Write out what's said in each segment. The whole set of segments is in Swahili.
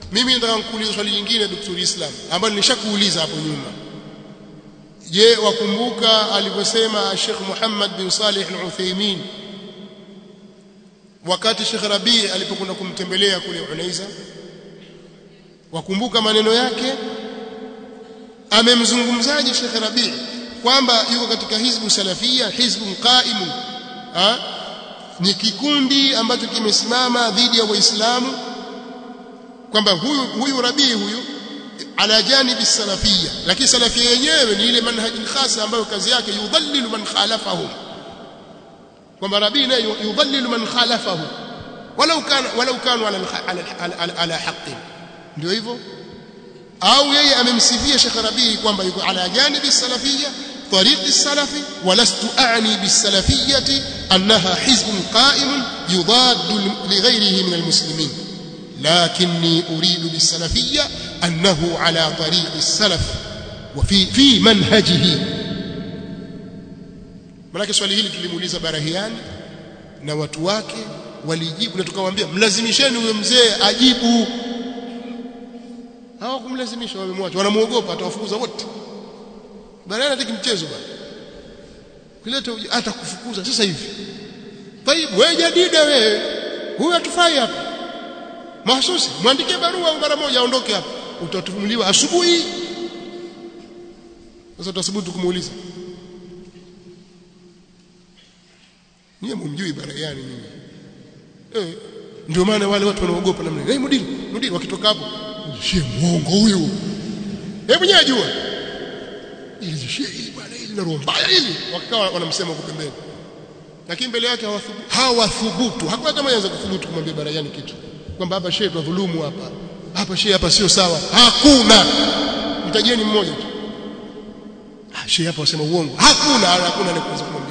mimi nataka kuuliza swali lingine Dr. Islam ambalo nishakuuliza hapo nyuma. Je, wakumbuka alivyosema Sheikh Muhammad bin Salih al-Uthaymeen wakati Sheikh Rabi' alipokwenda kumtembelea kule Unaiza? Wakumbuka maneno yake? Amemzungumzaje Sheikh Rabi' kwamba yuko katika hizbu salafia, hizbun qa'imun, ni kikundi ambacho kimesimama dhidi ya Waislamu, kwamba huyu Rabi' huyu ala janibi salafia, lakini salafia yenyewe ni ile manhaji khasa ambayo kazi yake yudhallilu man khalafahu, kwamba Rabi' naye yudhallilu man khalafahu walau kanu ala haqqin. Ndio hivyo? Au yeye amemsifia Sheikh Rabi' kwamba yuko ala janibi salafia طريق السلف ولست أعني بالسلفية أنها حزب قائم يضاد لغيره من المسلمين، لكني أريد بالسلفية أنه على طريق السلف وفي منهجه. manake swali hili tulimuuliza Barahiani na watu wake walijibu, na tukamwambia mlazimisheni huyo mzee ajibu. Hawakumlazimisha, wamemwacha, wanamuogopa atawafukuza wote. Barahiani hataki mchezo bwana, kileta atakufukuza sasa hivi. Tayib, wewe jadida wewe, huyu atufai hapa mahsusi, muandikie barua mara moja aondoke hapa, utatumuliwa asubuhi. Sasa tutasubutu kumuuliza? Niye mumjui Barahiani nyinyi? Ndio maana wale watu wanaogopa namna. Mudiri wakitoka hapo, shie muongo huyu. Hebu nyewe jua. Ili shie hili bwana, hili na roho mbaya hili. Wakawa wanamsema huko pembeni. Lakini mbele yake hawathubutu. Hakuna hata mmoja anaweza kuthubutu kumwambia Barahiani kitu. Kwamba hapa shie tudhulumu hapa. Hapa shie hapa sio sawa. Hakuna. Mtajieni mmoja tu. Shie hapa wasema uongo. Hakuna anayeweza kumwambia.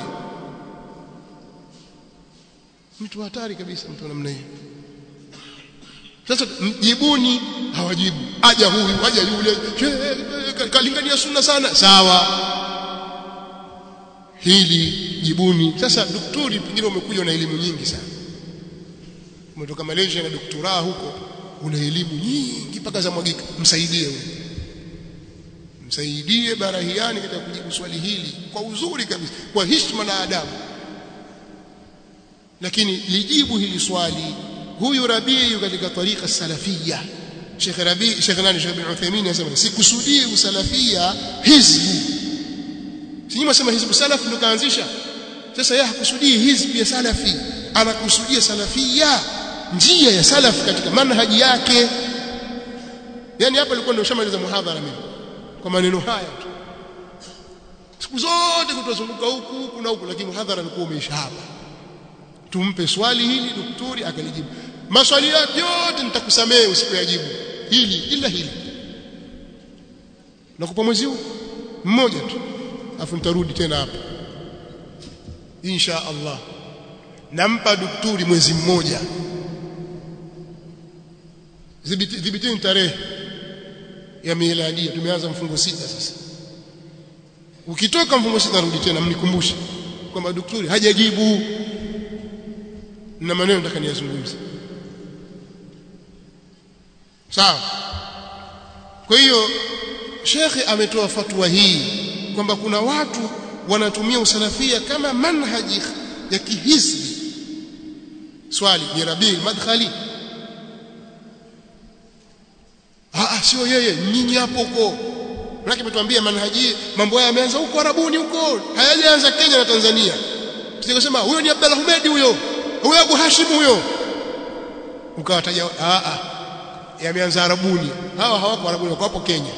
Mtu hatari kabisa, mtu namna hiyo. Sasa mjibuni, hawajibu. Aja huyu, aja yule, kalingania sunna sana. Sawa, hili jibuni. Sasa daktari pengine umekuja na elimu nyingi sana, umetoka Malaysia na doktora huko, una elimu nyingi mpaka za mwagika. Msaidie huyo, msaidie Barahiani katika kujibu swali hili kwa uzuri kabisa, kwa heshima na adabu. Lakini lijibu hili swali. Huyu Rabi' katika tariqa salafia. Sheikh bin Uthaymeen anasema sikusudii usalafia hizbu. Sijui msema hizbu salaf ndio kaanzisha. Sasa yeye hakusudii hizbu ya salafi, anakusudia salafia, njia ya salaf katika manhaji yake. Yani hapa alikuwa ndio shamaliza muhadhara mimi kwa maneno haya tu. Siku zote kutozunguka huku na huku, lakini muhadhara ulikuwa umeisha hapa. Tumpe swali hili daktari akalijibu. Maswali yake yote nitakusamehe usipoyajibu. Hili ila hili. Nakupa mwezi huu mmoja tu, afu nitarudi tena hapa. Insha Allah. Nampa daktari mwezi mmoja. Dhibitini tarehe ya miladia. Tumeanza mfungo 6 sasa. Ukitoka mfungo 6 narudi tena, mnikumbushe kwamba daktari hajajibu na maneno nataka niyazungumze. Sawa? Kwa hiyo shekhi ametoa fatwa hii kwamba kuna watu wanatumia usalafia kama manhaji ya kihizbi. Swali ni Rabi' madkhali? Sio yeye, nyinyi hapo huko. Maana kimetuambia manhaji mambo haya yameanza huko Arabuni huko, hayajaanza Kenya na Tanzania. Tuseme huyo ni Abdallah Humedi huyo Abu Hashim huyo, ukawataja yameanza Arabuni. Hawa hawako Arabuni, wako hapo Kenya.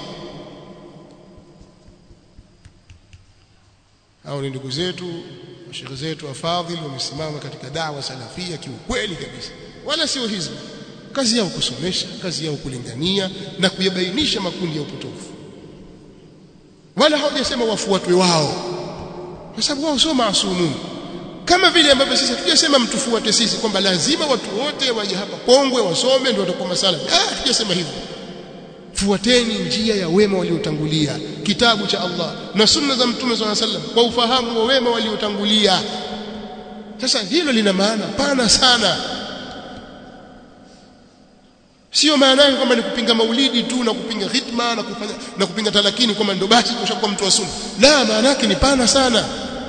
Hao ni ndugu zetu, mashaikh zetu afadhili, wamesimama katika da'wa salafia kiukweli kabisa, wala sio hizbi. Kazi yao kusomesha, kazi yao kulingania na kuyabainisha makundi ya upotofu, wala hawajasema wafuatwe wao, kwa sababu wao sio maasumu. Kama vile ambavyo sisi hatujasema mtufuate sisi kwamba lazima watu wote waje hapa Pongwe wasome ndio watakuwa masala. Hatujasema hivyo. Fuateni njia ya wema waliotangulia, kitabu cha Allah na sunna za Mtume sallallahu alaihi wasallam kwa ufahamu wa wema waliotangulia. Sasa hilo lina maana pana sana. Sio maana yake kwamba ni kupinga maulidi tu na kupinga khitma na kupinga talakini kwamba ndio basi tushakuwa mtu wa sunna. La, maana yake ni pana sana.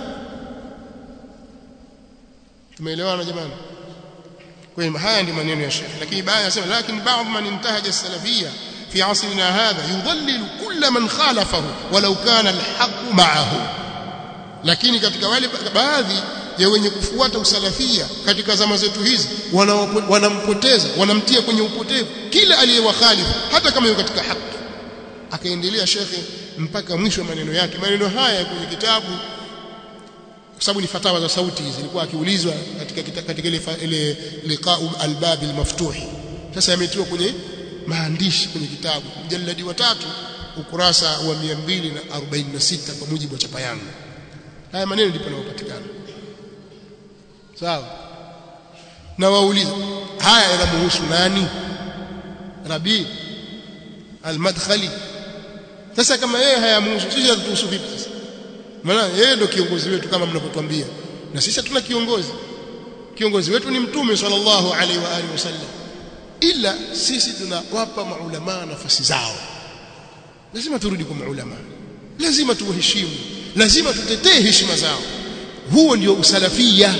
Tumeelewana jamani? Kwa hiyo haya ndio maneno ya Sheikh. Lakini baada anasema lakini baadhi man intahaja as-salafiyya fi asrina hadha yudhallil kull man khalafahu walau kana al-haqq ma'ahu. Lakini katika wale baadhi ya wenye kufuata usalafia katika zama zetu hizi wanampoteza, wanamtia kwenye upotevu kila aliyewakhalifu hata kama yuko katika haki. Akaendelea Sheikh mpaka mwisho wa maneno yake. Maneno haya kwenye kitabu, kwa sababu ni fatawa za sauti hizi, ilikuwa akiulizwa katika ile liqa'u al-bab al-maftuh. Sasa yametiwa kwenye maandishi kwenye kitabu, mjalladi wa 3 ukurasa wa 246 kwa mujibu wa chapa yangu. Haya maneno ndipo yanapatikana. Sawa? Na wauliza haya yanamhusu nani? Rabi al-Madkhali. Sasa kama yeye hayamhusu, sisi hatuhusu vipi sasa? Maana yeye ndio kiongozi wetu kama mnapotuambia. Na sisi hatuna kiongozi. Kiongozi wetu ni Mtume sallallahu alaihi wa alihi wasallam. Ila sisi tunawapa maulama nafasi zao. Lazima turudi kwa maulama. Lazima tuwaheshimu. Lazima tutetee heshima zao. Huo ndio usalafia.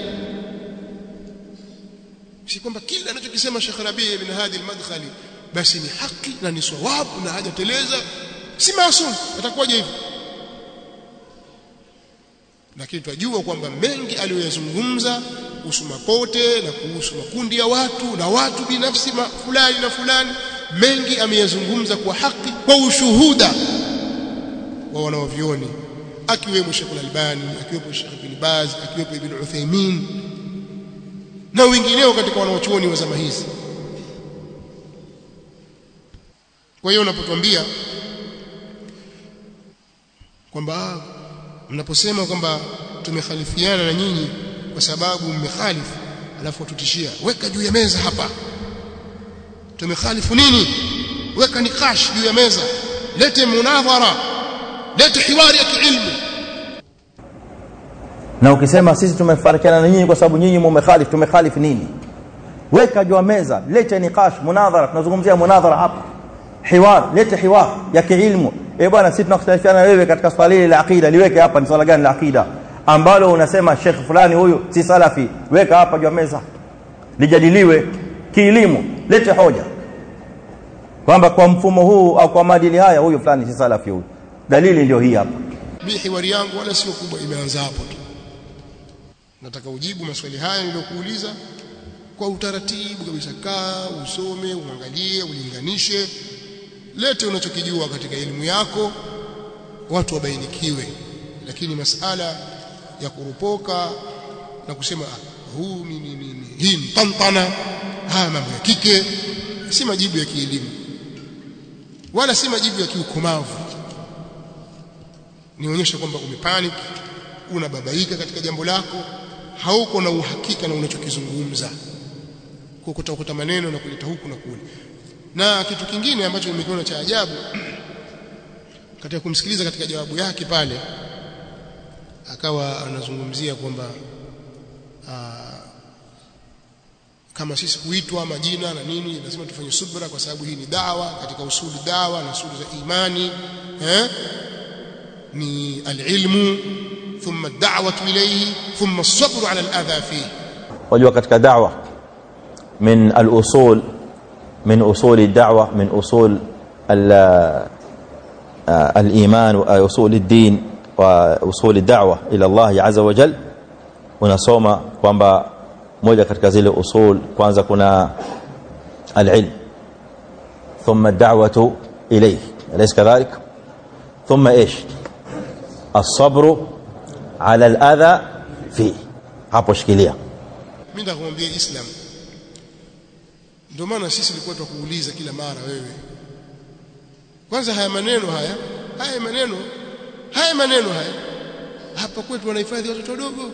Si kwamba kila anachokisema Sheikh Rabi' ibn Hadi al-Madkhali basi ni haki na ni sawabu na hajateleza, si maasum. Atakuwaje hivyo? Lakini tunajua kwamba mengi aliyoyazungumza kuhusu mapote na kuhusu makundi ya watu na watu binafsi fulani na fulani, mengi ameyazungumza kwa haki, kwa ushuhuda wa wanaovioni, akiwemo Sheikh Al-Albani, akiwepo Sheikh Ibn Baz, akiwepo Ibn Uthaymeen na wengineo katika wanaochuoni wa zama hizi. Kwa hiyo unapotuambia kwamba mnaposema kwamba tumekhalifiana na nyinyi kwa sababu mmekhalifu, alafu tutishia weka juu ya meza hapa, tumekhalifu nini? Weka nikash juu ya meza, lete munadhara, lete hiwari ya kiilmu. Na ukisema sisi tumefarikiana na nyinyi kwa sababu nyinyi mmekhalifu, tumekhalifu nini? Weka juu ya meza, lete nikash, munadhara. Tunazungumzia munadhara hapa, hiwar, lete hiwar ya kiilmu. Bwana, sisi tunakhtalifiana wewe katika swali la aqida, liweke hapa. Ni swala gani la aqida ambalo unasema Sheikh fulani huyu si salafi? Weka hapa juu ya meza lijadiliwe kielimu, lete hoja kwamba kwa mfumo huu au kwa maadili haya huyu fulani si salafi huyu. Dalili ndio hii hapa. Mimi hiwari yangu wala sio kubwa, imeanza hapo tu. Nataka ujibu maswali haya niliyokuuliza kwa utaratibu kabisa. Kaa, usome, uangalie, ulinganishe, lete unachokijua katika elimu yako, watu wabainikiwe. Lakini masala ya kurupoka na kusema huu hii mtantana, haya mambo ya kike, si majibu ya kielimu wala si majibu ya kiukomavu. Nionyesha kwamba umepanic, unababaika katika jambo lako, hauko na uhakika na unachokizungumza, kukuta maneno na kuleta huku na kule. Na kitu kingine ambacho nimekiona cha ajabu katika kumsikiliza katika jawabu yake pale, akawa anazungumzia kwamba kama sisi kuitwa majina na nini lazima tufanye subra kwa sababu hii ni dawa, katika usuli dawa na usuli za imani ni alilmu thumma ad-da'watu ilayhi thumma as-sabru 'ala al-adha fihi. Wajua katika da'wa min al-usul من أصول الدعوة من أصول الإيمان وأصول الدين وأصول الدعوة إلى الله عز وجل. ونصوم kwamba moja katika zile usul kwanza kuna al-ilm thumma ad-da'watu ilayhi, alaysa kadhalik? Thumma ايش؟ الصبر على الأذى فيه. hapo shikilia. Mimi ndakwambia Islam. Ndio maana sisi tulikuwa tukuuliza kila mara wewe. Kwanza haya maneno haya hapa kwetu wanahifadhi watoto wadogo.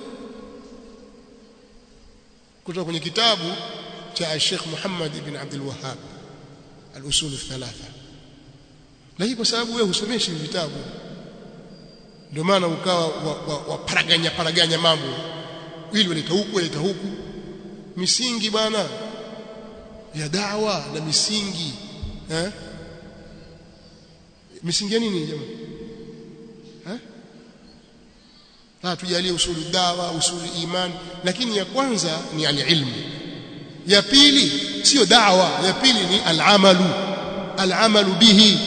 Kutoka kwenye kitabu cha Sheikh Muhammad ibn Abdul Wahhab al-usul al-thalatha. Lakini kwa sababu wewe husomeshi vitabu, ndio maana ukawa paraganya mambo ili waleta huku misingi bwana. ya da'wa na misingi misingi ya nini jamaa tujalie usulu dawa, usulu iman, lakini ya kwanza ni al-ilmu, ya pili sio da'wa, ya pili ni al-amalu bihi.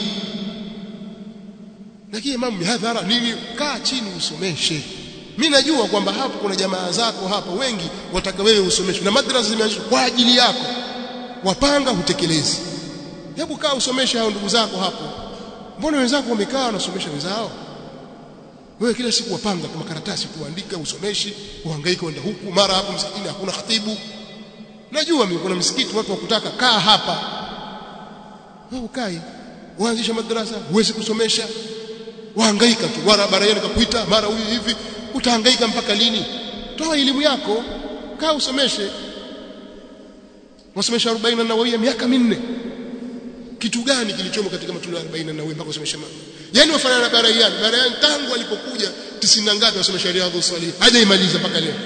Lakini imam hadhara nini, kaa chini usomeshe. Mimi najua kwamba hapo kuna jamaa zako hapa wengi wataka wewe usomeshe na madrasa zimeanzishwa kwa ajili yako, wapanga hutekelezi. Hebu kaa usomeshe hao ndugu zako hapo. Mbona wenzako wamekaa wanasomesha wenzao? Wewe kila siku wapanga kama karatasi kuandika usomeshi, uhangaika kwenda huku mara hapo msikitini hakuna khatibu. Najua mimi kuna msikiti watu wakutaka kaa hapa. Wewe ukai, uanzisha madrasa, uweze kusomesha. Wahangaika tu, mara barabara kakuita, mara huyu hivi, utahangaika mpaka lini? Toa elimu yako, kaa usomeshe. Wasomesha 40 Nawawia miaka 4. Kitu gani kilichomo katika matunda 40 Nawawia mpaka usomesha yani wafanana na Barayani tangu alipokuja 90 na ngapi wasomesha Riyadhus Salihin hajaimaliza mpaka leo.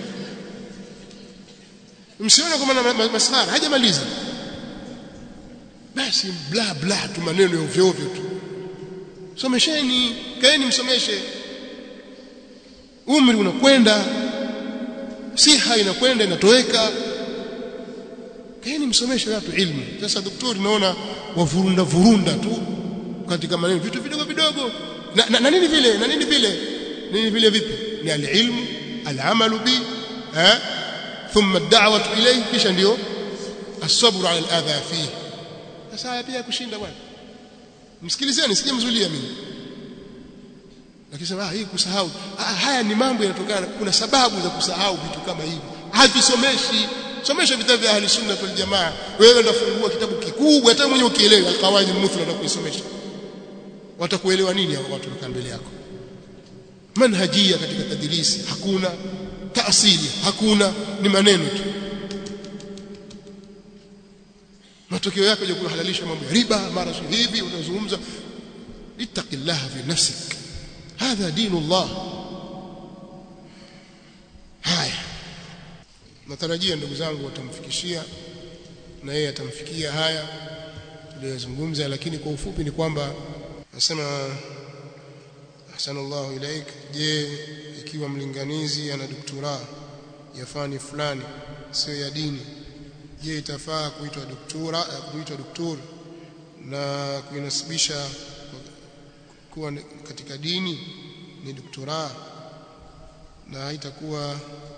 Msione kama masahara hajamaliza. Basi bla bla tu maneno ya ovyo ovyo tu. Somesheni, kaeni msomeshe. Umri unakwenda, siha inakwenda inatoweka. Kaeni msomeshe watu ilmu. Sasa daktari naona wavurunda tu katika maneno vitu vidogo vidogo. Na nini vile vipi? Ni al-ilmu, al-amalu bi, thumma ad-da'watu ilayhi, kisha ndio as-sabru 'ala al-adha fihi. Sasa pia kushinda bwana. Msikilizeni, sije mzulia mimi. Lakini hii kusahau, haya ni mambo yanatokana, kuna sababu za kusahau vitu kama hivi. Havisomeshi. Somesha vitabu vya ahli sunna wal jamaa. Wewe ndafungua kitabu kikubwa hata mwenyewe ukielewa al-qawaid al-muthla na kuisomesha. Watakuelewa nini hao watu wako mbele yako? Manhajia katika tadrisi hakuna, taasili hakuna, ni maneno tu. Matokeo yake je kuhalalisha mambo ya riba mara hivi unazungumza. Ittaqillaha fi nafsik, hadha dinullah. Haya, natarajia ndugu zangu watamfikishia na yeye atamfikia haya tuliyozungumza, lakini kwa ufupi ni kwamba nasema ahsanallahu ilaik. Je, ikiwa mlinganizi ana doktora ya fani fulani sio ya dini, je itafaa kuitwa doktor na kuinasibisha kuwa katika dini ni doktora na haitakuwa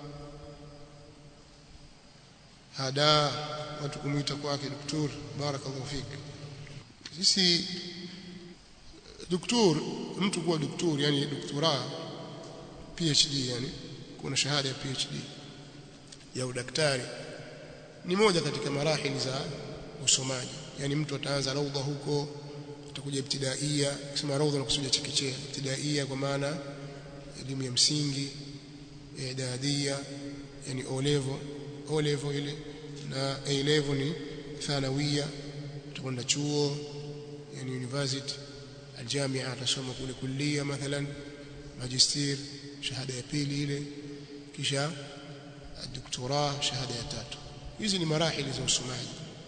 hada watu kumuita kwake doktor? Barakallahu fik. Sisi doktor, mtu kuwa doktor yani doktora PhD, yani kuna shahada ya PhD ya udaktari, ni moja katika marahili za usomaji. Yani mtu ataanza raudha huko, atakuja ibtidaia, kusema raudha na kusudia chekechea. Ibtidaia kwa maana elimu ya msingi, idadia yani O level ile, na A level ni thanawia, utakwenda chuo yani university, aljamia atasoma kule kulia mathalan, magister shahada ya pili ile, kisha doktora shahada ya tatu. Hizi ni marahili za usomaji,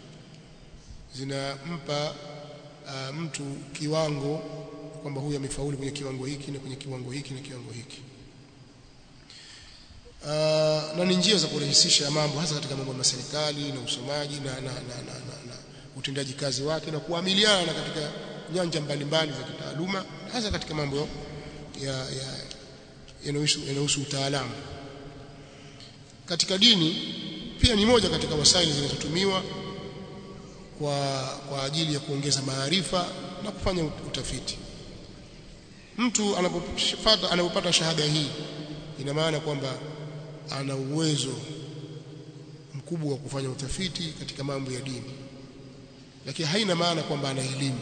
zinampa mtu kiwango kwamba huyu amefaulu kwenye kiwango hiki na kwenye kiwango hiki na kiwango hiki. Na ni njia za kurahisisha mambo, hasa katika mambo ya serikali na usomaji na utendaji kazi wake na kuamiliana katika nyanja mbalimbali za kitaaluma, hasa katika mambo yanayohusu utaalamu. Katika dini pia ni moja katika wasaili zinazotumiwa kwa ajili ya kuongeza maarifa na kufanya utafiti. Mtu anapopata shahada hii, ina maana kwamba ana uwezo mkubwa wa kufanya utafiti katika mambo ya dini, lakini haina maana kwamba ana elimu.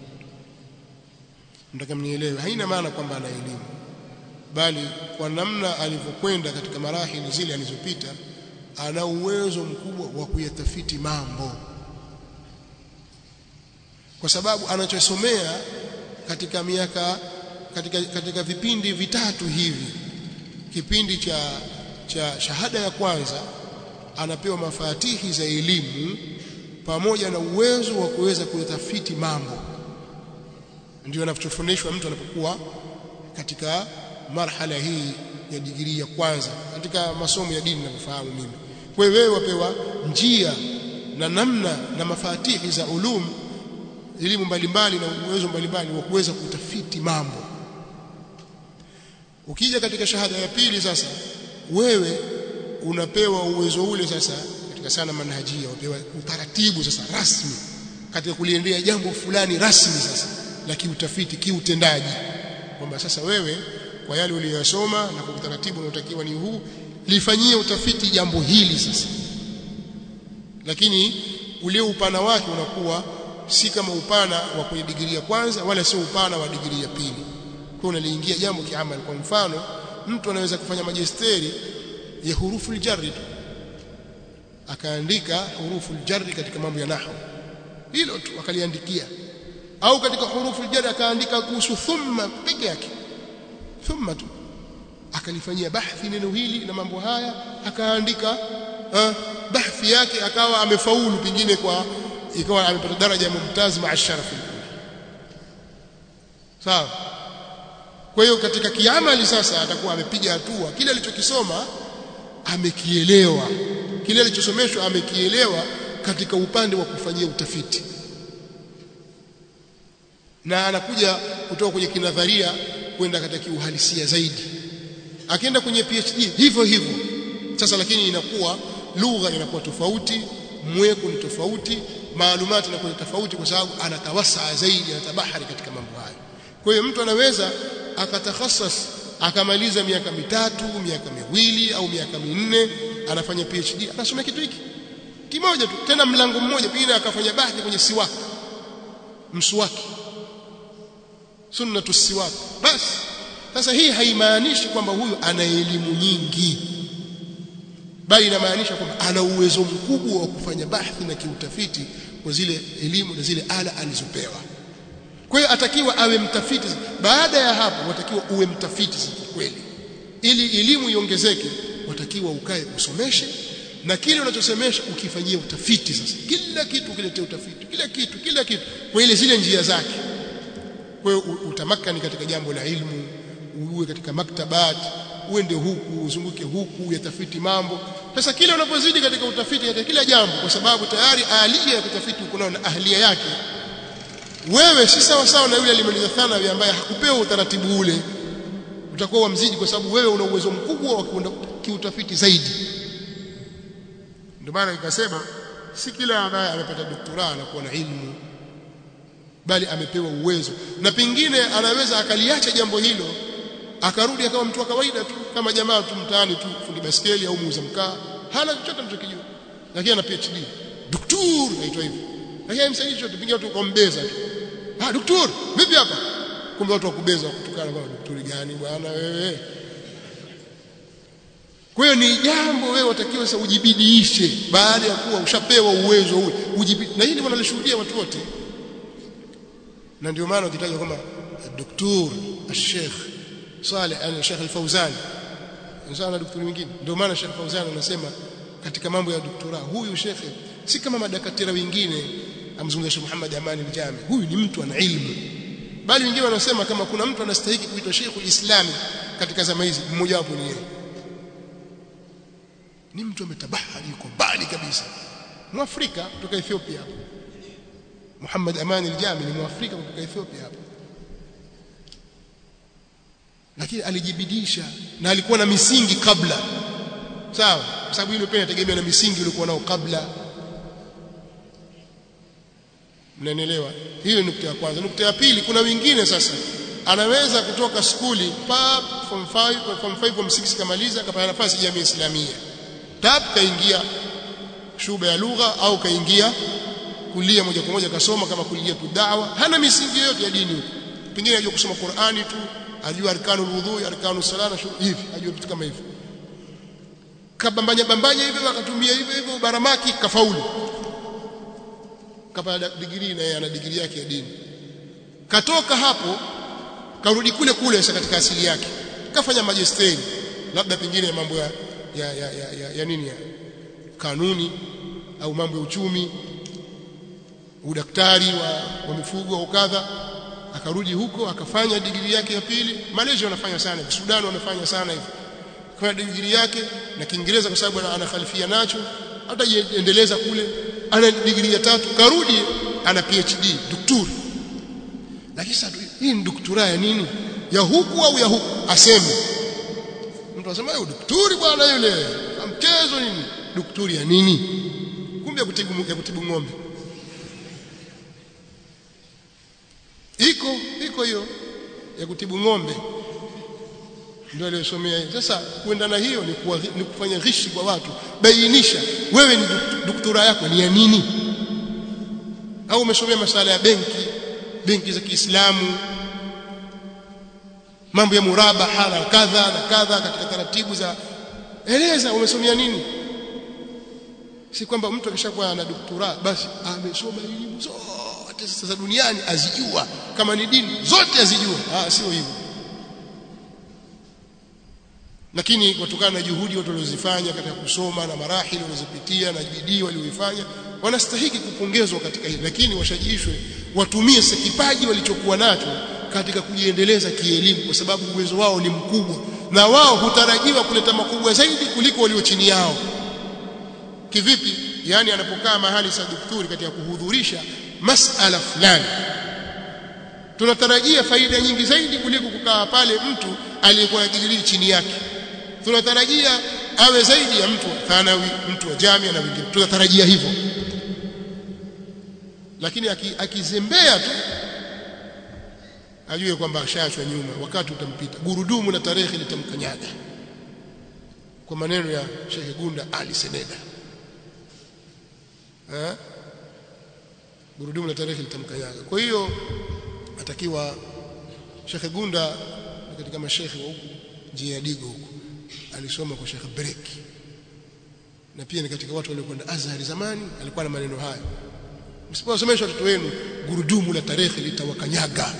Nataka mnielewe, haina maana kwamba ana elimu, bali kwa namna alivyokwenda katika marahili zile alizopita, ana uwezo mkubwa wa kuyatafiti mambo, kwa sababu anachosomea katika miaka katika vipindi vitatu hivi. Kipindi cha shahada ya kwanza anapewa mafatihi za elimu pamoja na uwezo wa kuweza kutafiti mambo. Ndio anachofundishwa mtu anapokuwa katika marhala hii ya digrii ya kwanza katika masomo ya dini ninafahamu mimi. Kwa hiyo wewe wapewa njia na namna na mafatihi za elimu mbalimbali na uwezo mbalimbali wa kuweza kutafiti mambo. Ukija katika shahada ya pili sasa, wewe unapewa uwezo ule sasa katika sana manhajia, unapewa utaratibu sasa rasmi katika kuliendea jambo fulani rasmi sasa la kiutafiti, kiutendaji, kwamba sasa wewe kwa yale uliyosoma na kwa utaratibu unaotakiwa ni huu, lifanyie utafiti jambo hili sasa. Lakini ule upana wake unakuwa si kama upana wa kwenye digrii ya kwanza wala sio upana wa digrii ya pili. Kwa unaliingia jambo kiamali. Kwa mfano, mtu anaweza kufanya majisteri ya hurufu jarri, akaandika hurufu jarri katika mambo ya nahwu, hilo tu akaliandikia, au katika hurufu jarri akaandika kuhusu thumma peke yake, thumma tu akalifanyia bahthi neno hili na mambo haya, akaandika bahthi yake, akawa amefaulu, pengine ikawa amepata daraja ya mumtaz maa sharafi. Sawa. Kwa hiyo katika kiamali sasa atakuwa amepiga hatua, kile alichokisoma amekielewa, kile alichosomeshwa amekielewa katika upande wa kufanyia utafiti, na anakuja kutoka kwenye kinadharia kwenda katika uhalisia zaidi. Akienda kwenye PhD hivyo hivyo sasa, lakini inakuwa lugha inakuwa tofauti, mweko ni tofauti, maalumati inakuwa tofauti, kwa sababu anatawasa zaidi, anatabahari katika mambo hayo. Kwa hiyo mtu anaweza akatakhasas akamaliza miaka 3, miaka 2 au miaka 4, anafanya PhD, anasoma kitu hiki kimoja tu, tena mlango mmoja, pengine akafanya bahthi kwenye siwak, mswaki, sunnatu siwak basi. Sasa hii haimaanishi kwamba huyu ana elimu nyingi, bali inamaanisha kwamba ana uwezo mkubwa wa kufanya bahthi na kiutafiti kwa zile elimu na zile ala alizopewa. Kwa hiyo atakiwa awe mtafiti. Baada ya hapo watakiwa uwe mtafiti kweli, ili elimu iongezeke. Watakiwa ukae usomeshe, na kile unachosomesha ukifanyia utafiti. Sasa kila kitu ukiletea utafiti, kila kitu kwa ile zile njia zake. Kwa hiyo utamakani katika jambo la ilmu, uwe katika maktabat, uende huku uzunguke huku, yatafiti mambo. Sasa kile unapozidi katika utafiti katika kila jambo, kwa sababu tayari ahlia ya kutafiti uko nayo na ahlia yake, wewe si sawa sawa na yule alimaliza thanawi ambaye hakupewa utaratibu ule. Utakuwa wamzidi, kwa sababu wewe una uwezo mkubwa wa kwenda kiutafiti zaidi. Ndio maana nikasema si kila ambaye amepata doktora anakuwa na ilmu, bali amepewa uwezo, na pengine anaweza akaliacha jambo hilo akarudi akawa mtu wa kawaida tu, kama jamaa tu mtaani tu, fundi baskeli au muuza mkaa, hana chochote anachokijua, lakini ana PhD, daktari aitwa hivyo, lakini msaidii chochote, pengine watu kombeza tu, daktari vipi hapa, kumbe watu wakubeza kutukana, kwa daktari gani bwana wewe. Kwa hiyo ni jambo wewe watakiwa sasa ujibidiishe, baada ya kuwa ushapewa uwezo ule ujibidishe, na hili wanalishuhudia watu wote. Na ndio maana ukitaja kama daktari al-Sheikh Saleh al-Sheikh al-Fawzan, insana daktari mwingine, ndio maana Sheikh Fawzan anasema katika mambo ya doktora, huyu shekhe si kama madakatira wengine. Amzungumza Sheikh Muhammad Amani al-Jami, huyu ni mtu ana ilmu, bali wengine wanasema kama kuna mtu anastahili kuitwa Sheikh al-Islam katika zama hizi, mmoja wapo ni yeye. Ni mtu ametabahari, yuko mbali kabisa, Mwafrika kutoka Ethiopia hapo. Muhammad Amani al-Jami ni Mwafrika kutoka Ethiopia hapo, lakini alijibidisha na alikuwa na misingi kabla. Sawa, kwa sababu ile pia inategemea na misingi uliokuwa nao kabla. Mnanielewa? Hiyo ni nukta ya kwanza. Nukta ya pili, kuna wengine sasa anaweza kutoka skuli form 5 form 6 kamaliza, akapata nafasi jamii islamia, kaingia shuba ya lugha au kaingia kulia moja kwa moja, kasoma kama kulia tu dawa, hana misingi yoyote ya dini huko. Pengine anajua kusoma Qur'ani tu, ajua arkanul wudhu, arkanus salana, hivi ajua vitu kama hivyo, kabambanya hivyo, akatumia hivyo baramaki, kafaulu, kapata degree, na yeye ana degree yake ya dini. Katoka hapo karudi kule sasa katika asili yake, kafanya majisteri, labda pengine mambo ya nini, ya kanuni au mambo ya uchumi, udaktari wa mifugo au kadha, akarudi huko akafanya degree yake ya pili. Malaysia wanafanya sana, Sudan wanafanya sana hivi, kwa degree yake na Kiingereza kwa sababu ana khalifia nacho, hata endeleza kule, ana degree ya tatu, karudi ana PhD daktari. Lakini sasa hii ni doktora ya nini? Ya huku au ya huku? Aseme mtu asema yule daktari bwana yule mchezo nini? Daktari ya nini? Kumbe ya kutibu ng'ombe. Iko hiyo ya kutibu ng'ombe ndio aliyosomea. Sasa kwenda na hiyo ni kufanya ghishi kwa watu. Bainisha wewe ni doktora yako ni ya nini? Au umesomea masuala ya benki za Kiislamu, mambo ya murabaha na kadha na kadha katika taratibu za, eleza umesomea nini. Si kwamba mtu akishakuwa na doktora basi amesoma elimu zote sasa duniani azijua, kama ni dini zote azijua. Sio hivyo. Lakini kutokana na juhudi watu walizofanya katika kusoma na marahili walizopitia na bidii walioifanya, wanastahili kupongezwa katika hili. Lakini washajiishwe watumie kipaji walichokuwa nacho katika kujiendeleza kielimu, kwa sababu uwezo wao ni mkubwa na wao hutarajiwa kuleta makubwa zaidi kuliko walio chini yao. Kivipi? Yani anapokaa mahali sa daktari katika kuhudhurisha masala fulani, tunatarajia faida nyingi zaidi kuliko kukaa pale mtu aliyekuwa na degree chini yake. Tunatarajia awe zaidi ya mtu wa thanawi, mtu wa jamia na wengine, tunatarajia hivyo. Lakini akizembea tu ajue kwamba ashaachwa nyuma, wakati utampita, gurudumu la tarehe litamkanyaga, kwa maneno ya Sheikh Gunda Ali Seneda. Gurudumu la tarehe litamkanyaga. Kwa hiyo atakiwa Sheikh Gunda katika mashaikh wa huku njia ya Digo huku alisoma kwa Sheikh Breki, na pia ni katika watu waliokwenda Azhar zamani, alikuwa na maneno hayo: msipowasomesha watoto wenu gurudumu la tarehe litawakanyaga.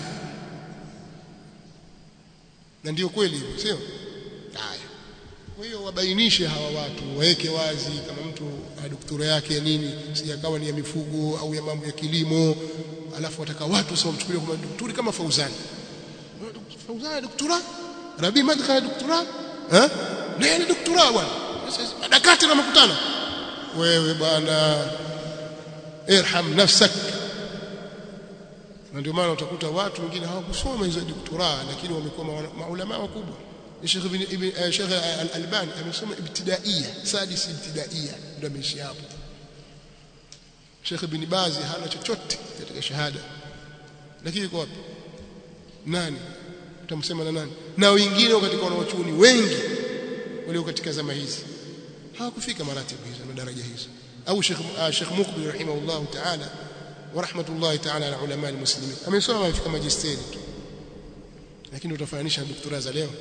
Na ndio kweli hivyo, sio? Haya. Kwa hiyo wabainishe hawa watu, waweke wazi kama mtu doktora yake ya nini, sijakawa ni ya mifugo au ya mambo ya kilimo, alafu wataka watu sio mchukulie kama daktari kama Fauzani. Fauzani doktora? Rabi madkhala doktora? Nani doktora bwana? Dakati na makutano. Wewe bwana irham nafsak. Na ndio maana utakuta watu wengine hawakusoma hizo doktora, lakini wamekuwa maulama wakubwa. Sheikh Al-Albani amesoma ibtidaiya, sadis ibtidaiya, ndio ameishi hapo. Sheikh Ibn Baz hana chochote katika shahada, lakini kwa wapi? Nani utamsema na nani? Na wengine katika wanaochuoni wengi walio katika zama hizi hawakufika maratibu hizo na daraja hizo. Au Sheikh Mukbil rahimahullah ta'ala wa rahmatullahi ta'ala ala ulama almuslimin amesoma kama majisteri tu, lakini utafananisha na doktora za leo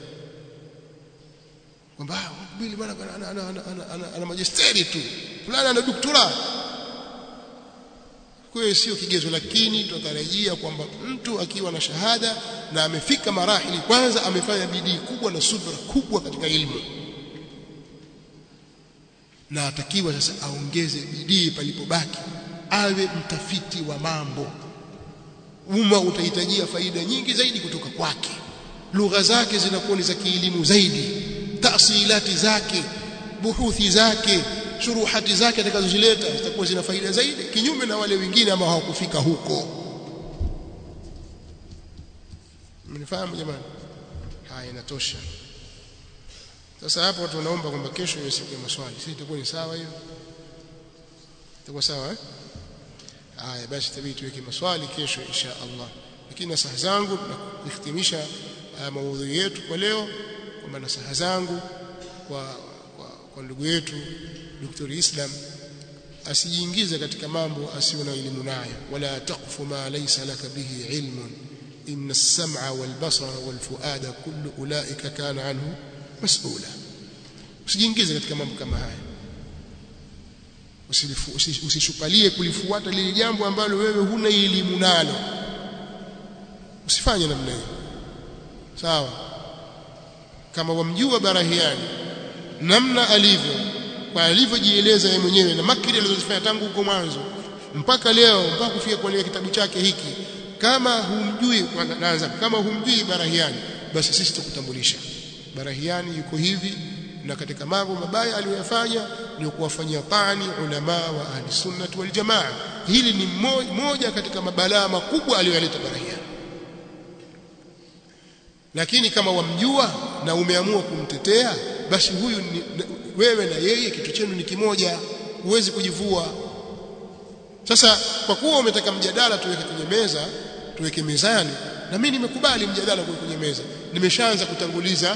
kwamba Mukbil bwana ana majisteri tu, fulani ana doktora. Kwa hiyo sio kigezo, lakini tunatarajia kwamba mtu akiwa na shahada na amefika marahili, kwanza amefanya bidii kubwa na subra kubwa katika elimu, na atakiwa sasa aongeze bidii palipobaki, awe mtafiti wa mambo. Umma utahitajia faida nyingi zaidi kutoka kwake, lugha zake zinakuwa ni za kielimu zaidi, tafsilati zake, buhuthi zake, shuruhati zake atakazozileta zitakuwa zina faida zaidi, kinyume na wale wengine ambao hawakufika huko. Mnifahamu jamani? Haya, inatosha. Sasa hapo watu wanaomba kwamba kesho iwe siku ya maswali. Sisi itakuwa ni sawa hiyo? Itakuwa sawa eh? Haya basi tabii tuweke maswali kesho insha Allah. Lakini nasaha zangu tunahitimisha maudhui yetu kwa leo, kwamba nasaha zangu kwa ndugu yetu Dr. Islam asijiingize katika mambo asiyo na elimu nayo. Wala taqfu ma laysa laka bihi ilmun inna as-sam'a wal basara wal fuada kullu ulaika kana anhu mas'ula. Usijiingize katika mambo kama haya, usishupalie kulifuata lile jambo ambalo wewe huna elimu nalo. Usifanye namna hiyo, sawa? Kama wamjua Barahiani namna alivyo, kwa alivyojieleza yeye mwenyewe na makiri alizozifanya tangu huko mwanzo, mpaka leo, mpaka kufika kwenye kitabu chake hiki, kama humjui, naanza kama humjui Barahiani, basi sisi tukutambulisha Barahiani yuko hivi, na katika mambo mabaya aliyofanya ni kuwafanyia tani ulama wa ahli sunnah wal jamaa. Hili ni moja katika mabalaa makubwa aliyoleta Barahiani. Lakini kama wamjua na umeamua kumtetea, basi huyu ni, wewe na yeye kitu chenu ni kimoja, huwezi kujivua. Sasa kwa kuwa umetaka mjadala tuweke kwenye meza, tuweke mezani, na mimi nimekubali mjadala kwenye meza, nimeshaanza kutanguliza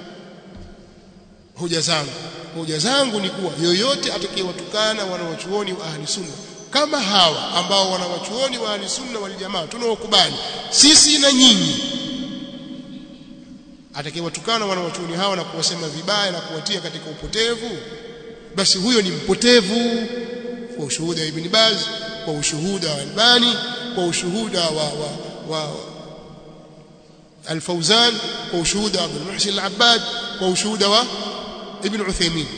hoja zangu. Hoja zangu ni kuwa yoyote atakayewatukana wanawachuoni wa ahli sunna kama hawa ambao wanawachuoni wa ahli sunna wal jamaa tunaokubali sisi na nyinyi, atakayewatukana wanawachuoni hawa na kuwasema vibaya na kuwatia katika upotevu, basi huyo ni mpotevu, kwa ushuhuda wa Ibn Baz, kwa ushuhuda wa Albani, kwa ushuhuda wa Al-Fawzan, kwa ushuhuda wa Abdul Muhsin Al-Abbad, kwa ushuhuda wa Ibn Uthaymeen.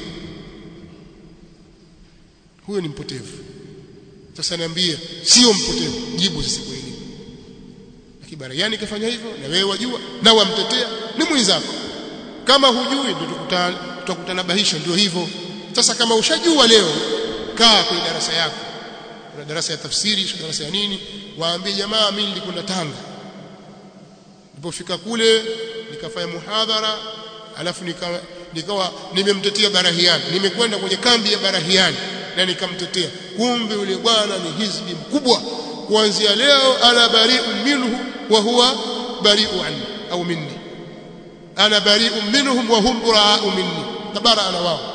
Huyo ni mpotevu. Sasa niambie, sio mpotevu, jibu sisi kwa hili. Lakini Barahiani kafanya hivyo, na wewe wajua, na wamtetea, ni mwenzako. Kama hujui ndio tutakutanabahisha, ndio hivyo. Sasa kama ushajua leo, kaa kwenye darasa yako, kuna darasa ya tafsiri, kuna darasa ya nini, waambie jamaa, mimi nilikwenda Tanga, nilipofika kule nikafanya muhadhara, alafu nikawa nimemtetea Barahiani, nimekwenda kwenye kambi ya Barahiani na nikamtetea, kumbe yule bwana ni hizbi mkubwa, kuanzia leo ana bari'u minhu wa huwa bari'u anni au minni, ana bari'u minhum wa hum bura'u minni, tabara ana wao.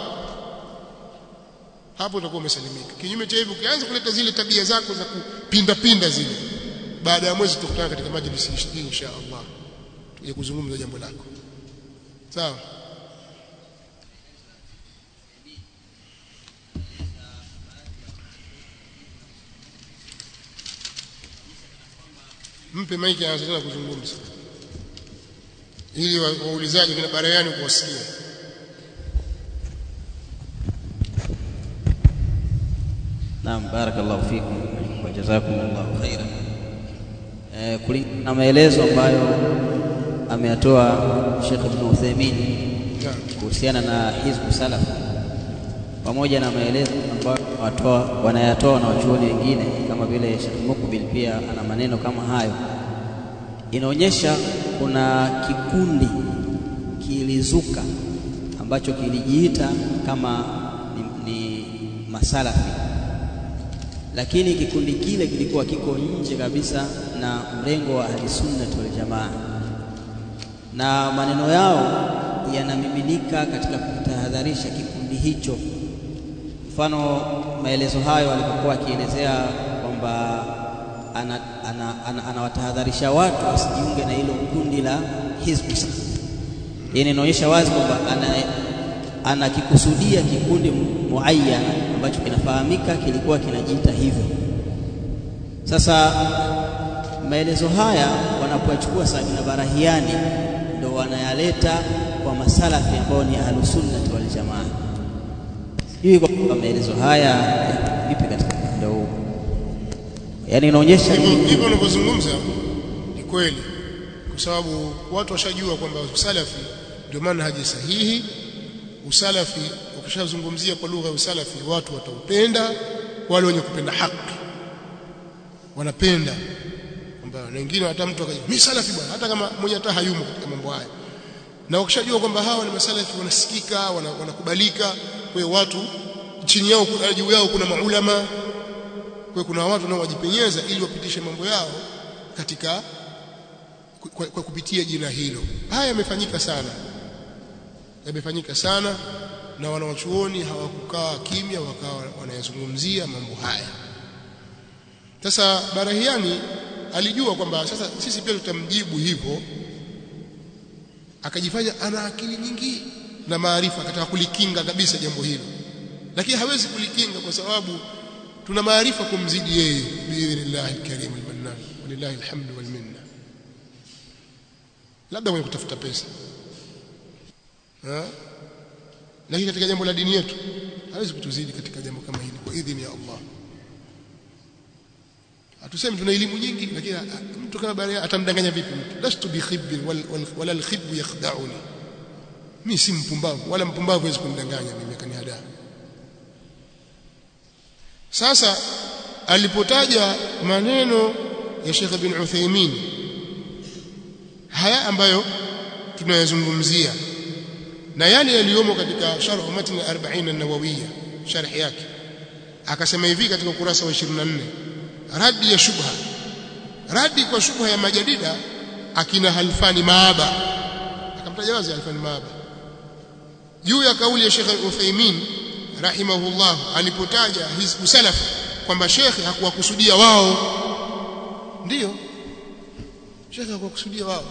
Hapo utakuwa umesalimika. Kinyume cha hivyo, ukianza kuleta zile tabia zako za kupinda pinda zile, baada ya mwezi tutakutana katika majlisi hii insha Allah, tuje kuzungumza jambo lako. Sawa? Mpe maiki aanze tena kuzungumza, ili waulizaji kina Barahiani kuwasikia. Naam, barakallahu fikum wa jazakumullahu khairan. Kulingana na maelezo ambayo ameyatoa Sheikh Ibn Uthaymeen kuhusiana na Hizbu Salaf, pamoja na maelezo ambayo wanayatoa na wachuoni wengine kama vile Sheikh Mukbil pia ana maneno kama hayo, inaonyesha kuna kikundi kilizuka ambacho kilijiita kama ni masalafi, lakini kikundi kile kilikuwa kiko nje kabisa na mrengo wa ahli-sunnah wal jamaa, na maneno yao yanamiminika katika kutahadharisha kikundi hicho. Mfano maelezo hayo alipokuwa akielezea kwamba anawatahadharisha watu wasijiunge na hilo kundi la Hizbu Salaf, yani inaonyesha wazi kwamba anakikusudia kikundi muayyana ambacho kinafahamika kilikuwa kinajiita hivyo. Sasa maelezo haya wanapochukua Said na Barahiani ndio wanayaleta kwa masalafi ambao ni ahlus-sunnah wal jamaa. Sijui kwa maelezo haya vipi katika upande huu, yani inaonyesha hivyo unavyozungumza ni kweli, kwa sababu watu washajua kwamba usalafi ndio manhaji sahihi. Usalafi ukishazungumzia kwa lugha ya usalafi, watu wataupenda, wale wenye kupenda haki wanapenda, kwamba wengine hata mtu akaja mimi salafi bwana, hata kama mmoja hata hayumo katika mambo haya, na ukishajua kwamba hawa ni masalafi wanasikika, wanakubalika, kwa hiyo watu chini yao, kuna juu yao kuna maulama, kwa hiyo kuna watu nao wajipenyeza ili wapitishe mambo yao katika kwa kupitia jina hilo. Haya yamefanyika sana na wanawachuoni hawakukaa kimya, wakawa wanayazungumzia mambo haya. Sasa Barahiani alijua kwamba sasa sisi pia tutamjibu hivyo, akajifanya ana akili nyingi na maarifa, akataka kulikinga kabisa jambo hilo, lakini hawezi kulikinga kwa sababu tuna maarifa kumzidi yeye, biidhnillahi alkarim almannan, walillahi alhamdu wal minna. Labda mwenye kutafuta pesa, lakini katika jambo la dini yetu hawezi kutuzidi katika jambo kama hili kwa idhini ya Allah. Hatusemi tuna elimu nyingi, lakini mtu kama bali atamdanganya vipi mtu? Lastu bi khibbi wala al-khibbu yakhda'uni, mimi si mpumbavu wala mpumbavu hawezi kunidanganya mimi akanihadaa. Sasa alipotaja maneno ya Sheikh bin Uthaymeen haya ambayo tunayazungumzia na yale yaliyomo katika sharh matn 40 an-Nawawiyya, sharh yake, akasema hivi katika ukurasa wa 24, radi ya shubha, radi kwa shubha ya majadida akina Halfani Maaba, akamtaja wazi Halfani Maaba juu ya kauli ya Sheikh Uthaymeen rahimahullah alipotaja hizbu salaf kwamba Sheikh hakuwakusudia wao. Ndiyo, Sheikh hakuwakusudia wao,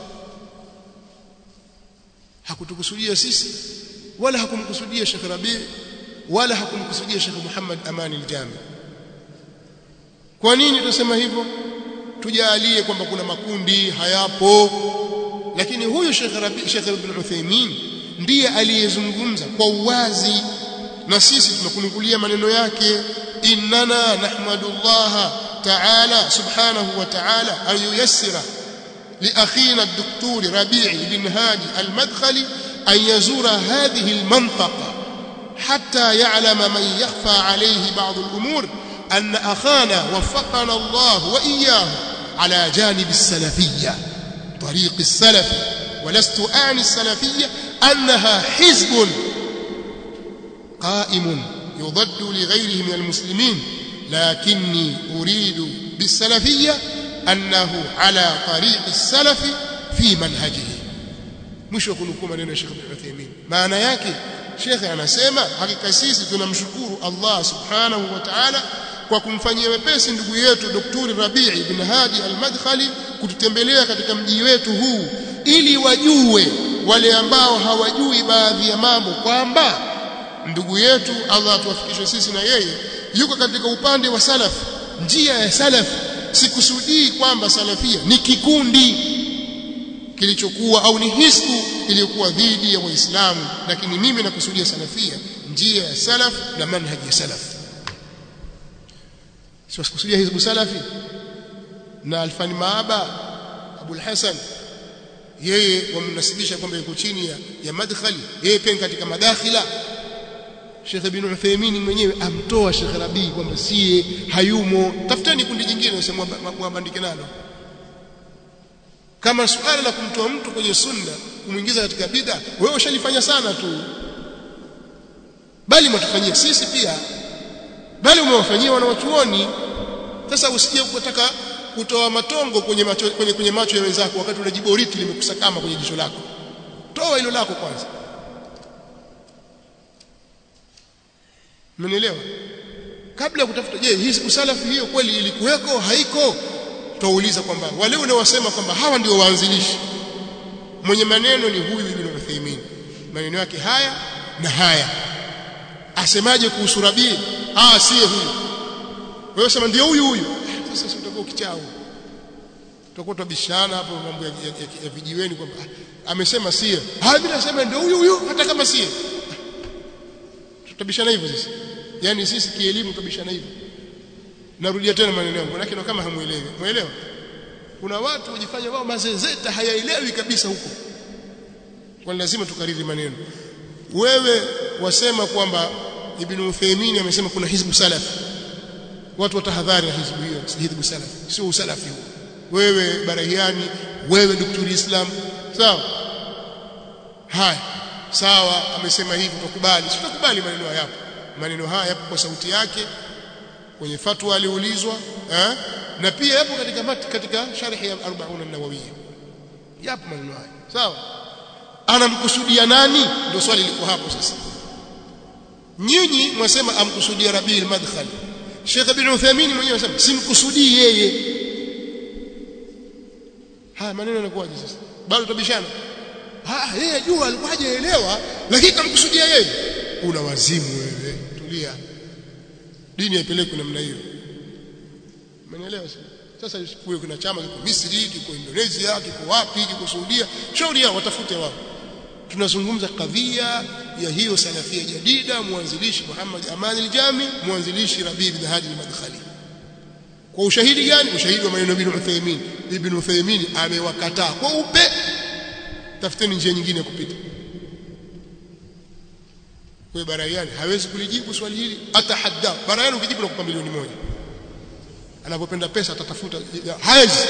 hakutukusudia sisi, wala hakumkusudia Sheikh Rabi' wala hakumkusudia Sheikh Muhammad Amani al-Jami. Kwa nini tunasema hivyo? Tujalie kwamba kuna makundi hayapo, lakini huyu Sheikh Rabi' Sheikh Ibn Uthaymeen ndiye aliyezungumza kwa uwazi, na sisi tunakunukulia maneno yake, innana nahmadullaha ta'ala subhanahu wa ta'ala an yuyassira لأخينا الدكتور ربيع بن هادي المدخلي أن يزور هذه المنطقة حتى يعلم من يخفى عليه بعض الأمور أن أخانا وفقنا الله وإياه على جانب السلفية، طريق السلف، ولست أعني السلفية أنها حزب قائم يضد لغيره من المسلمين، لكني أريد بالسلفية أنه على طريق السلف في منهجه. مش kunukuu maneno ya Sheikh Ibn Uthaymeen. Maana yake Sheikh anasema hakika sisi tunamshukuru Allah subhanahu wa ta'ala kwa kumfanyia wepesi ndugu yetu Dr. Rabi' ibn Hadi al-Madkhali kututembelea katika mji wetu huu, ili wajue wale ambao hawajui baadhi ya mambo kwamba ndugu yetu, Allah atuwafikishe sisi na yeye, yuko katika upande wa salaf, njia ya salaf. Sikusudii kwamba salafia ni kikundi kilichokuwa au ni hisbu iliyokuwa dhidi ya Waislamu, lakini mimi nakusudia salafia, njia ya salaf na manhaji ya salaf. Sio sikusudia hizbu salafi na Alfani Maaba Abu al-Hasan, yeye wamnasibisha kwamba yuko chini ya Madkhali, yeye pia katika madakhila. Sheikh Ibn Uthaymeen mwenyewe amtoa Sheikh Rabi kwamba siye, hayumo. Tafuteni kundi jingine usemwa mwabandike nalo. Kama suala la kumtoa mtu kwenye sunna kumuingiza katika bid'a, wewe ushalifanya sana tu, bali mtufanyie sisi pia, bali umewafanyia wanawachuoni. Sasa usije kutaka kutoa matongo kwenye macho ya wenzako wakati unajiboriti limekusakama kwenye jicho lako. Toa hilo lako kwanza. Mmenielewa? Kabla ya kutafuta je, hii usalafi hiyo kweli ilikuweko haiko, tutauliza kwamba wale unaowasema kwamba hawa ndio waanzilishi, mwenye maneno ni huyu Ibn Uthaymeen, maneno yake haya na haya. Asemaje kuhusu Rabi? Siye huyu. Wewe sema ndio huyu. Sasa utakuwa kichao, tutakuwa tubishana hapo mambo ya vijiweni kwamba amesema siye, mimi nasema ndio huyu hata kama siye. Tutabishana hivyo sisi, yani sisi kielimu tutabishana hivyo. Narudia tena maneno yangu, lakini kama hamuelewi, muelewa, kuna watu wajifanya wao mazezeta hayaelewi kabisa huko, kwa lazima tukariri maneno. Wewe wasema kwamba Ibn Uthaymeen amesema kuna hizbu salaf, watu watahadhari na hizbu hiyo, si hizbu salaf, sio usalafi huo. Wewe Barahiani, wewe Dr. Islam, sawa, haya sawa, amesema hivi, tukubali. Sitakubali maneno haya hapo. Maneno haya yapo kwa sauti yake kwenye fatwa aliulizwa, na pia yapo katika sharhi ya 40 an-Nawawiyya, yapo maneno haya, sawa. Anamkusudia nani? Ndio swali liko hapo sasa. Nyinyi mwasema amkusudia Rabi al-Madkhali, Sheikh Ibn Uthaymeen mwenyewe anasema simkusudii yeye. Haya maneno yanakuwaje sasa? Bado tutabishana. Yeye jua alikuwa hajaelewa, lakini kamkusudia yeye. Una wazimu wewe, tulia. Dini haipeleki namna hiyo. Umeelewa sasa? Sasa kuwe kuna chama kiko Misri, kiko Indonesia, kiko wapi, kiko Saudia, shauri yao watafute wao. Tunazungumza kadhia ya hiyo salafia jadida, mwanzilishi Muhammad Amani al-Jami, mwanzilishi Rabi ibn Hadi al-Madkhali. Kwa ushahidi gani? Ushahidi wa maneno Ibn Uthaymeen. Ibn Uthaymeen amewakataa kwa upe. Tafuteni njia nyingine ya kupita. Kwa Barayani hawezi kulijibu swali hili. Atahadda. Barayani ukijibu nakupa milioni 1. Anapopenda pesa atatafuta hawezi.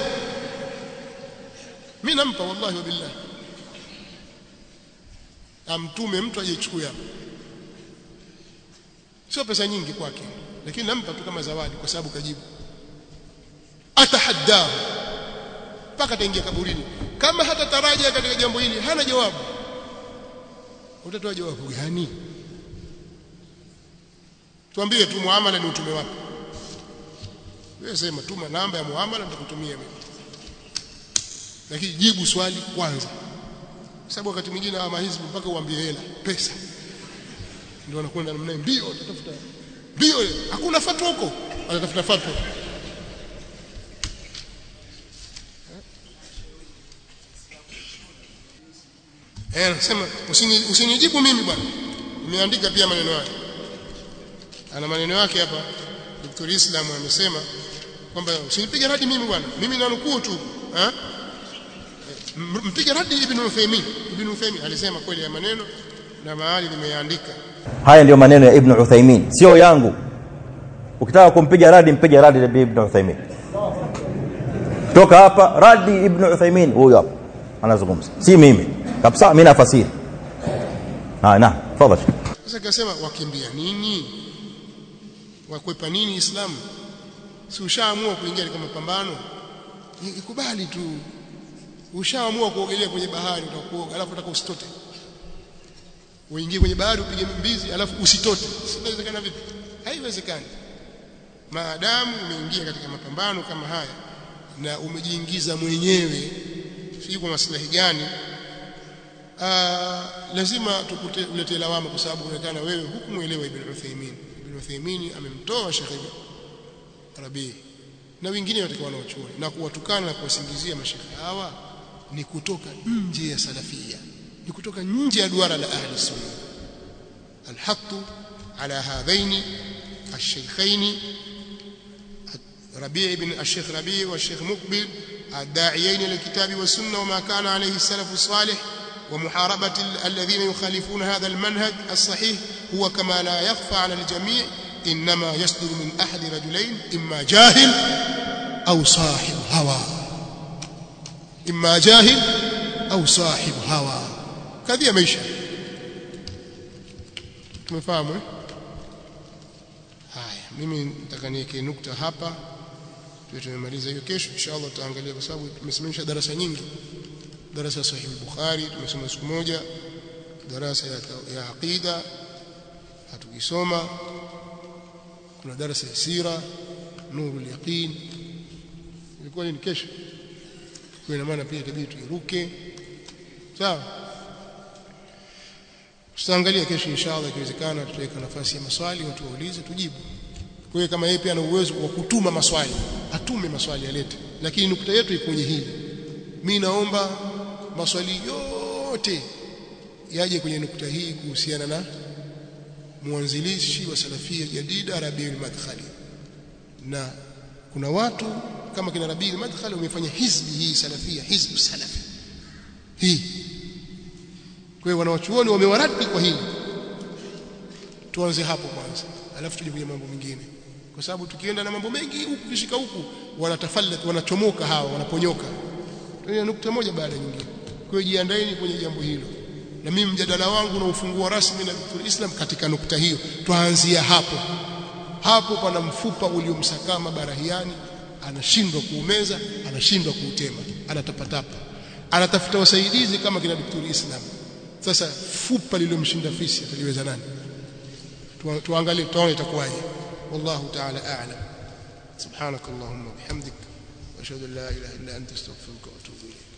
Mimi nampa wallahi wa billah. Amtume mtu ajechukua. Sio pesa nyingi kwake, lakini nampa tu kama zawadi kwa sababu kajibu. Atahadda. Paka ataingia kaburini. Kama hata taraja katika jambo hili hana jawabu. Utatoa jawabu gani? Tuambie tu muamala ni utume wapi? Wewe sema tuma namba ya muamala nitakutumia mimi. Lakini jibu swali kwanza. Sababu wakati mwingine ama hizi mpaka uambie hela, pesa. Ndio anakwenda namna mbio atatafuta. Mbio hakuna fatwa huko. Anatafuta fatwa. Anasema usinijibu mimi bwana. Nimeandika pia maneno yake. Ana maneno yake hapa. Dr. Islam amesema kwamba usinipige radi mimi bwana. Mimi nanukuu tu. Mpige radi Ibn Uthaymeen. Ibn Uthaymeen alisema kweli ya maneno na mahali nimeandika. Haya ndio maneno ya Ibn Uthaymeen, sio yangu. Ukitaka kumpiga radi mpige radi ya Ibn Uthaymeen. Kutoka hapa radi Ibn Uthaymeen huyo hapa anazungumza. Si mimi. Kabisa mimi nafasiri. Tafadhali. Sasa akasema wakimbia nini? Wakwepa nini Uislamu? Si ushaamua kuingia katika mapambano? Ikubali tu. Ushaamua kuogelea kwenye bahari utakuoga alafu utaka usitote. Uingie kwenye bahari upige mbizi alafu usitote. Inawezekana vipi? Haiwezekani. Maadamu umeingia katika mapambano kama haya na umejiingiza mwenyewe si kwa maslahi gani, lazima tukuletee lawama kwa sababu unaonekana wewe hukumuelewa Ibn Uthaymeen. Ibn Uthaymeen amemtoa Sheikh Rabi na wengine wote wanaochuoni na kuwatukana na kuwasingizia mashekhi hawa ni kutoka nje ya salafia, ni kutoka nje ya duara la ahli sunna. Alhaqu ala hadhaini الشيخين ربيع بن الشيخ ربيع والشيخ مقبل الداعيين للكتاب والسنة وما كان عليه السلف الصالح ومحاربة الذين يخالفون هذا المنهج الصحيح هو كما لا يخفى على الجميع إنما يصدر من أحد رجلين إما جاهل أو صاحب هوى، إما جاهل أو صاحب هوى. كذي ميشا تمفهموا؟ Mimi nataka niweke nukta hapa, tumemaliza hiyo. Kesho inshallah tutaangalia, kwa sababu tumesimamisha darasa nyingi. Darasa ya Sahih Bukhari tumesoma siku moja, darasa ya aqida hatukisoma, kuna darasa ya sira Nurul Yaqin. Ilikuwa ni kesho, kwa ina maana pia itabidi tuiruke. Sawa, tutaangalia kesho inshallah, ikiwezekana tutaweka nafasi ya maswali, watu waulize tujibu. Kwa hiyo kama yeye pia ana uwezo wa kutuma maswali, atume maswali alete, lakini nukta yetu iko kwenye hili. Mimi naomba maswali yote yaje kwenye nukta hii kuhusiana na mwanzilishi wa Salafia Jadida Rabi' al-Madkhali. Na kuna watu kama kina Rabi' al-Madkhali wamefanya hizbi hii Salafia, hizbu Salafi hii. Kwa hiyo wanawachuoni wamewaradi kwa hili. Tuanze hapo kwanza, alafu tuje kwenye mambo mengine, kwa sababu tukienda na mambo mengi huku kishika huku wanatafallat, wanachomoka hawa, wanaponyoka. Tuna nukta moja baada ya nyingine. Kwa hiyo jiandaeni kwenye jambo hilo, na mimi mjadala wangu na ufungua rasmi na Dr. Islam katika nukta hiyo. Tuanzia hapo. Hapo pana mfupa uliomsakama Barahiani, anashindwa kuumeza, anashindwa kuutema, anatapatapa, anatafuta wasaidizi kama kina Dr. Islam. Sasa fupa lililomshinda fisi ataliweza nani? tuangalie tuone itakuwaje. Wallahu ta'ala a'lam. Subhanakallahumma wa bihamdik wa ashhadu an la ilaha illa anta astaghfiruka wa atubu ilayk.